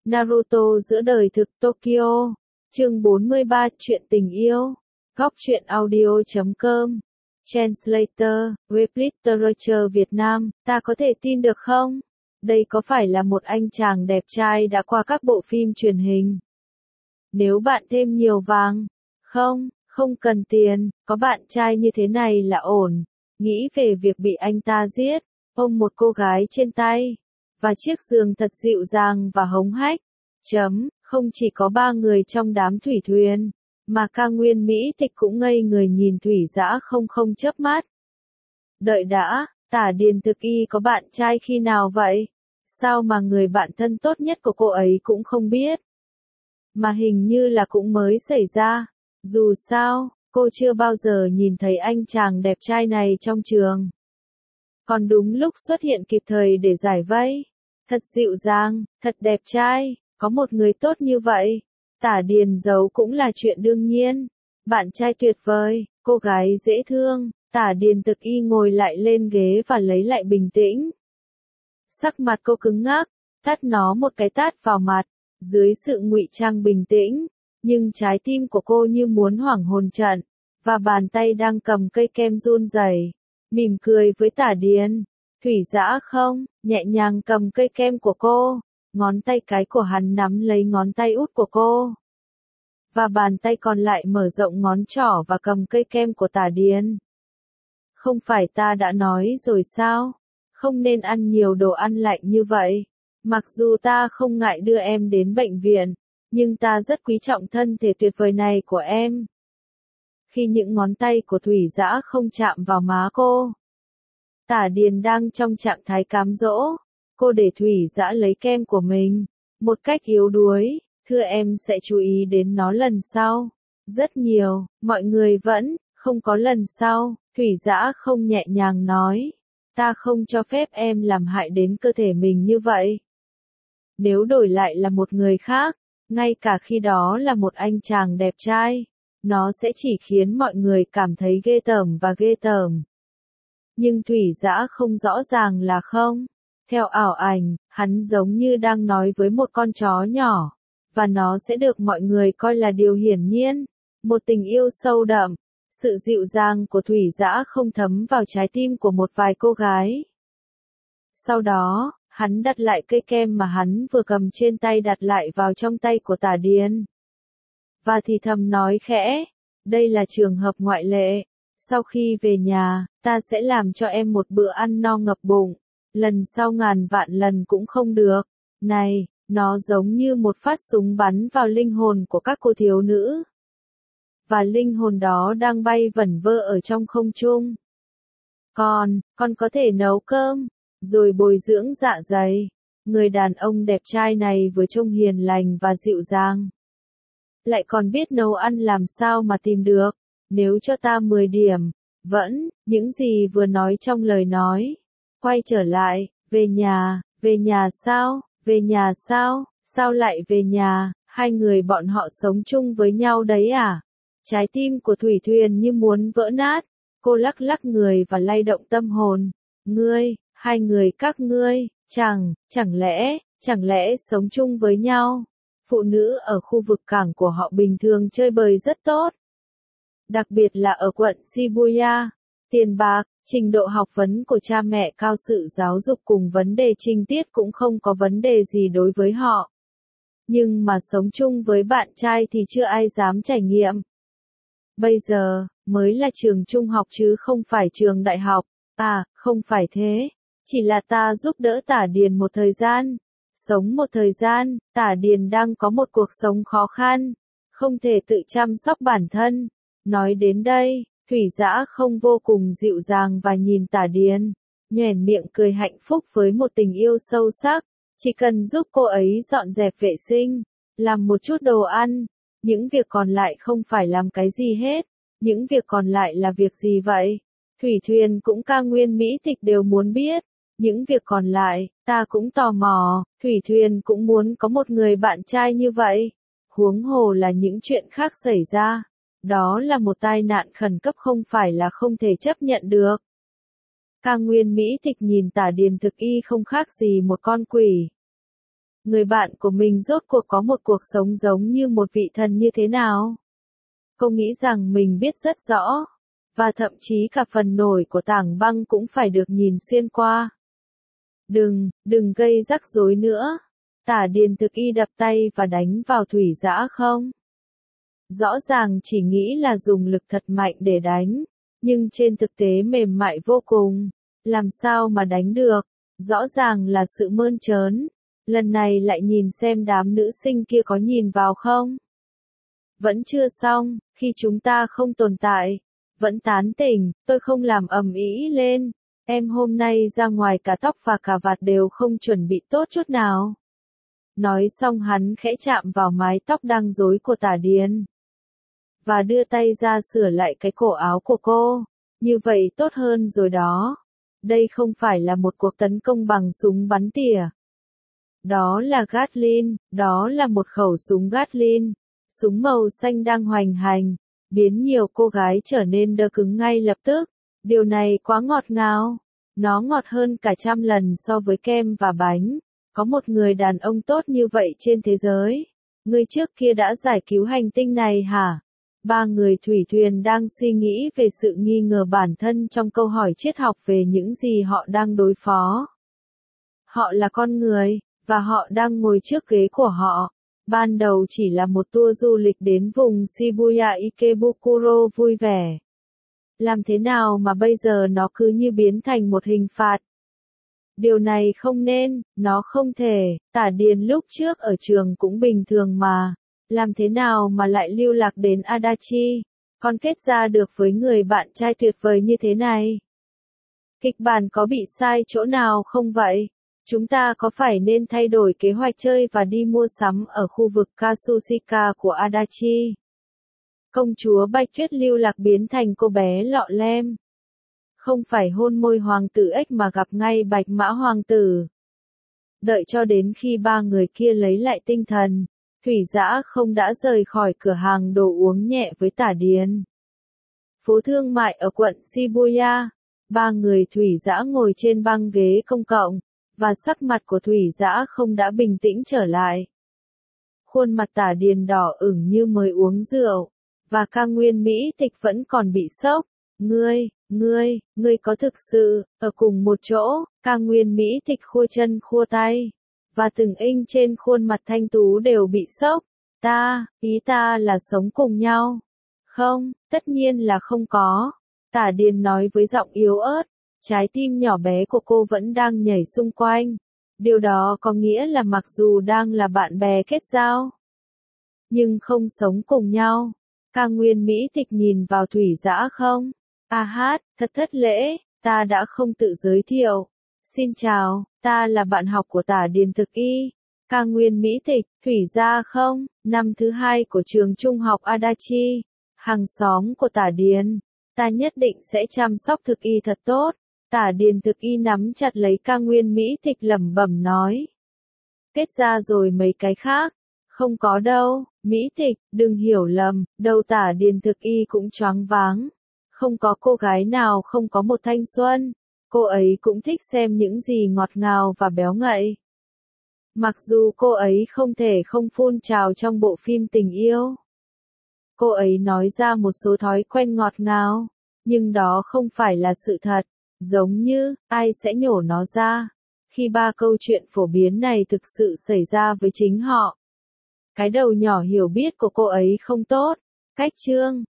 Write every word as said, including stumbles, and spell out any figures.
Naruto giữa đời thực Tokyo. Chương bốn mươi ba Chuyện tình yêu. Góc truyện audio chấm com. Translator, web literature Việt Nam, ta có thể tin được không? Đây có phải là một anh chàng đẹp trai đã qua các bộ phim truyền hình? Nếu bạn thêm nhiều vàng, không, không cần tiền, có bạn trai như thế này là ổn. Nghĩ về việc bị anh ta giết, ôm một cô gái trên tay, và chiếc giường thật dịu dàng và hống hách. Chấm, không chỉ có ba người trong đám thủy thuyền, mà ca nguyên Mỹ Tịch cũng ngây người nhìn Thủy Dã không không chớp mắt. Đợi đã, Tả Điền Thực Y có bạn trai khi nào vậy? Sao mà người bạn thân tốt nhất của cô ấy cũng không biết? Mà hình như là cũng mới xảy ra. Dù sao, cô chưa bao giờ nhìn thấy anh chàng đẹp trai này trong trường. Còn đúng lúc xuất hiện kịp thời để giải vây. Thật dịu dàng, thật đẹp trai, có một người tốt như vậy. Tả Điền giấu cũng là chuyện đương nhiên. Bạn trai tuyệt vời, cô gái dễ thương. Tả Điền Thực Y ngồi lại lên ghế và lấy lại bình tĩnh. Sắc mặt cô cứng ngắc, tát nó một cái tát vào mặt. Dưới sự ngụy trang bình tĩnh, nhưng trái tim của cô như muốn hoảng hồn trận, và bàn tay đang cầm cây kem run rẩy, mỉm cười với Tả Điền. Thủy Dã không, nhẹ nhàng cầm cây kem của cô, ngón tay cái của hắn nắm lấy ngón tay út của cô. Và bàn tay còn lại mở rộng ngón trỏ và cầm cây kem của Tả Điền. Không phải ta đã nói rồi sao? Không nên ăn nhiều đồ ăn lạnh như vậy. Mặc dù ta không ngại đưa em đến bệnh viện, nhưng ta rất quý trọng thân thể tuyệt vời này của em. Khi những ngón tay của Thủy Dã không chạm vào má cô, Tả Điền đang trong trạng thái cám dỗ. Cô để Thủy Dã lấy kem của mình, một cách yếu đuối. Thưa em sẽ chú ý đến nó lần sau. Rất nhiều, mọi người vẫn, không có lần sau. Thủy Dã không nhẹ nhàng nói. Ta không cho phép em làm hại đến cơ thể mình như vậy. Nếu đổi lại là một người khác, ngay cả khi đó là một anh chàng đẹp trai, nó sẽ chỉ khiến mọi người cảm thấy ghê tởm và ghê tởm. Nhưng Thủy Dã không rõ ràng là không. Theo ảo ảnh, hắn giống như đang nói với một con chó nhỏ, và nó sẽ được mọi người coi là điều hiển nhiên. Một tình yêu sâu đậm, sự dịu dàng của Thủy Dã không thấm vào trái tim của một vài cô gái. Sau đó, hắn đặt lại cây kem mà hắn vừa cầm trên tay đặt lại vào trong tay của Tả Điền. Và thì thầm nói khẽ, đây là trường hợp ngoại lệ. Sau khi về nhà, ta sẽ làm cho em một bữa ăn no ngập bụng. Lần sau ngàn vạn lần cũng không được. Này, nó giống như một phát súng bắn vào linh hồn của các cô thiếu nữ. Và linh hồn đó đang bay vẩn vơ ở trong không trung. Con, con có thể nấu cơm, rồi bồi dưỡng dạ dày. Người đàn ông đẹp trai này vừa trông hiền lành và dịu dàng, lại còn biết nấu ăn làm sao mà tìm được. Nếu cho ta mười điểm, vẫn, những gì vừa nói trong lời nói. Quay trở lại, về nhà, về nhà sao, về nhà sao, sao lại về nhà, hai người bọn họ sống chung với nhau đấy à? Trái tim của Thủy Thuyền như muốn vỡ nát, cô lắc lắc người và lay động tâm hồn. Ngươi, hai người các ngươi, chẳng, chẳng lẽ, chẳng lẽ sống chung với nhau? Phụ nữ ở khu vực cảng của họ bình thường chơi bời rất tốt. Đặc biệt là ở quận Shibuya. Tiền bạc, trình độ học vấn của cha mẹ cao, sự giáo dục cùng vấn đề trinh tiết cũng không có vấn đề gì đối với họ. Nhưng mà sống chung với bạn trai thì chưa ai dám trải nghiệm. Bây giờ, mới là trường trung học chứ không phải trường đại học. À, không phải thế. Chỉ là ta giúp đỡ Tả Điền một thời gian. Sống một thời gian, Tả Điền đang có một cuộc sống khó khăn. Không thể tự chăm sóc bản thân. Nói đến đây, Thủy Dã không vô cùng dịu dàng và nhìn Tả Điền, nhoẻn miệng cười hạnh phúc với một tình yêu sâu sắc. Chỉ cần giúp cô ấy dọn dẹp vệ sinh, làm một chút đồ ăn, những việc còn lại không phải làm cái gì hết. Những việc còn lại là việc gì vậy? Thủy Thuyền cũng ca nguyên Mỹ Tịch đều muốn biết. Những việc còn lại, ta cũng tò mò. Thủy Thuyền cũng muốn có một người bạn trai như vậy. Huống hồ là những chuyện khác xảy ra. Đó là một tai nạn khẩn cấp không phải là không thể chấp nhận được. Ca nguyên Mỹ Tịch nhìn Tả Điền Thực Y không khác gì một con quỷ. người bạn của mình rốt cuộc có một cuộc sống giống như một vị thần như thế nào. Cô nghĩ rằng mình biết rất rõ, và thậm chí cả phần nổi của tảng băng cũng phải được nhìn xuyên qua. Đừng, đừng gây rắc rối nữa. Tả Điền thực y đập tay và đánh vào Thủy Dã không. Rõ ràng chỉ nghĩ là dùng lực thật mạnh để đánh, nhưng trên thực tế mềm mại vô cùng, làm sao mà đánh được, rõ ràng là sự mơn trớn. Lần này lại nhìn xem đám nữ sinh kia có nhìn vào không. Vẫn chưa xong, khi chúng ta không tồn tại, vẫn tán tỉnh, tôi không làm ầm ĩ lên, em hôm nay ra ngoài cả tóc và cà vạt đều không chuẩn bị tốt chút nào. Nói xong hắn khẽ chạm vào mái tóc đang rối của Tả Điền. Và đưa tay ra sửa lại cái cổ áo của cô. Như vậy tốt hơn rồi đó. Đây không phải là một cuộc tấn công bằng súng bắn tỉa. Đó là Gatling, đó là một khẩu súng Gatling. Súng màu xanh đang hoành hành, biến nhiều cô gái trở nên đơ cứng ngay lập tức. Điều này quá ngọt ngào. Nó ngọt hơn cả trăm lần so với kem và bánh. Có một người đàn ông tốt như vậy trên thế giới. Người trước kia đã giải cứu hành tinh này hả? Ba người thủy thuyền đang suy nghĩ về sự nghi ngờ bản thân trong câu hỏi triết học về những gì họ đang đối phó. Họ là con người, và họ đang ngồi trước ghế của họ. Ban đầu chỉ là một tour du lịch đến vùng Shibuya Ikebukuro vui vẻ. Làm thế nào mà bây giờ nó cứ như biến thành một hình phạt? Điều này không nên, nó không thể, Tả Điền lúc trước ở trường cũng bình thường mà. Làm thế nào mà lại lưu lạc đến Adachi, còn kết ra được với người bạn trai tuyệt vời như thế này? Kịch bản có bị sai chỗ nào không vậy? Chúng ta có phải nên thay đổi kế hoạch chơi và đi mua sắm ở khu vực Katsushika của Adachi? Công chúa Bạch Tuyết lưu lạc biến thành cô bé lọ lem. Không phải hôn môi hoàng tử ếch mà gặp ngay Bạch Mã hoàng tử. Đợi cho đến khi ba người kia lấy lại tinh thần, Thủy Dã không đã rời khỏi cửa hàng đồ uống nhẹ với Tả Điền. Phố thương mại ở quận Shibuya, ba người Thủy Dã ngồi trên băng ghế công cộng, và sắc mặt của Thủy Dã không đã bình tĩnh trở lại. Khuôn mặt Tả Điền đỏ ửng như mới uống rượu, và Ca Nguyên Mỹ Tịch vẫn còn bị sốc. Ngươi, ngươi, ngươi có thực sự, ở cùng một chỗ, Ca Nguyên Mỹ Tịch khua chân khua tay, và từng inch trên khuôn mặt thanh tú đều bị sốc. Ta, ý ta là sống cùng nhau. Không, tất nhiên là không có. Tả Điền nói với giọng yếu ớt, trái tim nhỏ bé của cô vẫn đang nhảy xung quanh. Điều đó có nghĩa là mặc dù đang là bạn bè kết giao, nhưng không sống cùng nhau. Ca Nguyên Mỹ Tịch nhìn vào Thủy Dã không? A hát, thật thất lễ, ta đã không tự giới thiệu. Xin chào, ta là bạn học của Tả Điền thực y. Ca Nguyên Mỹ Tịch, Thủy Gia không? Năm thứ hai của trường trung học Adachi, hàng xóm của Tả Điền. Ta nhất định sẽ chăm sóc thực y thật tốt. Tả Điền thực y nắm chặt lấy Ca Nguyên Mỹ Tịch lẩm bẩm nói. Kết ra rồi mấy cái khác. Không có đâu, Mỹ Tịch, đừng hiểu lầm, đầu Tả Điền thực y cũng choáng váng. Không có cô gái nào không có một thanh xuân. Cô ấy cũng thích xem những gì ngọt ngào và béo ngậy. Mặc dù cô ấy không thể không phun trào trong bộ phim tình yêu. Cô ấy nói ra một số thói quen ngọt ngào, nhưng đó không phải là sự thật. Giống như, ai sẽ nhổ nó ra, khi ba câu chuyện phổ biến này thực sự xảy ra với chính họ. Cái đầu nhỏ hiểu biết của cô ấy không tốt. Cách chương